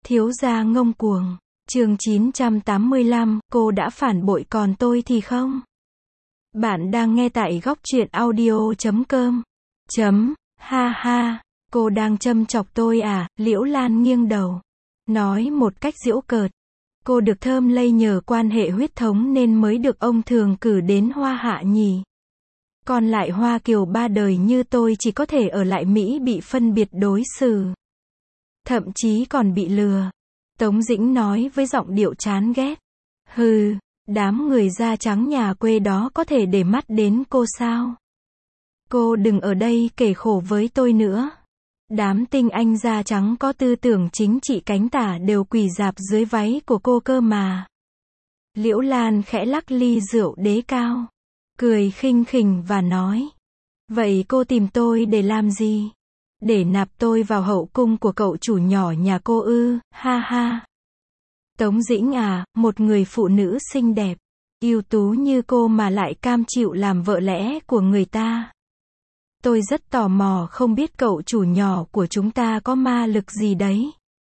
Thiếu gia ngông cuồng. Chương 985, cô đã phản bội còn tôi thì không. Bạn đang nghe tại góc truyện audio.com. Ha ha, cô đang châm chọc tôi à? Liễu Lan nghiêng đầu, nói một cách giễu cợt. Cô được Thơm lây nhờ quan hệ huyết thống nên mới được ông Thường cử đến Hoa Hạ nhỉ. Còn lại Hoa Kiều ba đời như tôi chỉ có thể ở lại Mỹ bị phân biệt đối xử. Thậm chí còn bị lừa. Tống Dĩnh nói với giọng điệu chán ghét. Hừ, đám người da trắng nhà quê đó có thể để mắt đến cô sao? Cô đừng ở đây kể khổ với tôi nữa. Đám tinh anh da trắng có tư tưởng chính trị cánh tả đều quỳ rạp dưới váy của cô cơ mà. Liễu Lan khẽ lắc ly rượu đế cao, cười khinh khỉnh và nói. Vậy cô tìm tôi để làm gì? Để nạp tôi vào hậu cung của cậu chủ nhỏ nhà cô ư? Ha ha. Tống Dĩnh à, một người phụ nữ xinh đẹp, ưu tú như cô mà lại cam chịu làm vợ lẽ của người ta. Tôi rất tò mò không biết cậu chủ nhỏ của chúng ta có ma lực gì đấy.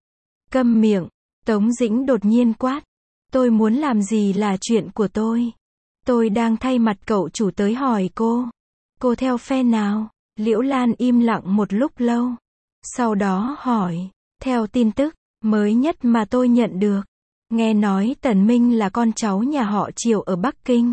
Câm miệng, Tống Dĩnh đột nhiên quát. Tôi muốn làm gì là chuyện của tôi. Tôi đang thay mặt cậu chủ tới hỏi cô. Cô theo phe nào? Liễu Lan im lặng một lúc lâu. Sau đó hỏi. Theo tin tức mới nhất mà tôi nhận được, nghe nói Tần Minh là con cháu nhà họ Triệu ở Bắc Kinh.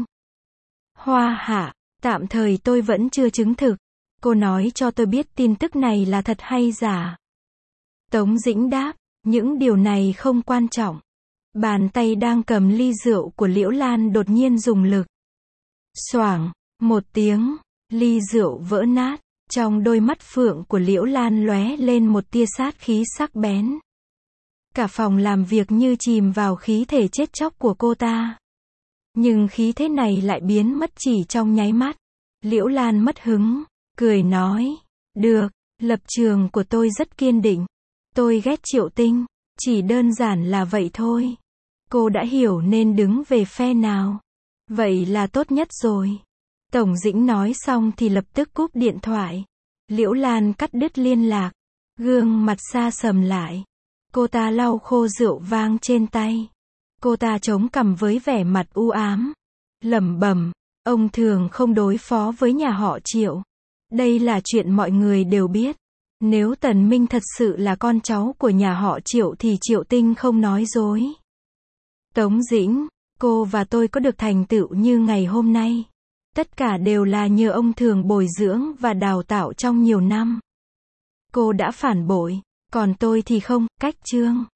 Hoa Hạ, tạm thời tôi vẫn chưa chứng thực. Cô nói cho tôi biết tin tức này là thật hay giả. Tống Dĩnh đáp. Những điều này không quan trọng. Bàn tay đang cầm ly rượu của Liễu Lan đột nhiên dùng lực. Xoảng, một tiếng, ly rượu vỡ nát. Trong đôi mắt phượng của Liễu Lan lóe lên một tia sát khí sắc bén. Cả phòng làm việc như chìm vào khí thể chết chóc của cô ta. Nhưng khí thế này lại biến mất chỉ trong nháy mắt. Liễu Lan mất hứng, cười nói. Được, lập trường của tôi rất kiên định. Tôi ghét Triệu Tinh, chỉ đơn giản là vậy thôi. Cô đã hiểu nên đứng về phe nào. Vậy là tốt nhất rồi. Tổng Dĩnh nói xong thì lập tức cúp điện thoại. Liễu Lan cắt đứt liên lạc. Gương mặt xa sầm lại. Cô ta lau khô rượu vang trên tay. Cô ta chống cằm với vẻ mặt u ám. Lẩm bẩm, ông Thường không đối phó với nhà họ Triệu. Đây là chuyện mọi người đều biết. Nếu Tần Minh thật sự là con cháu của nhà họ Triệu thì Triệu Tinh không nói dối. Tống Dĩnh, cô và tôi có được thành tựu như ngày hôm nay. Tất cả đều là nhờ ông Thường bồi dưỡng và đào tạo trong nhiều năm. Cô đã phản bội, còn tôi thì không. Cách chương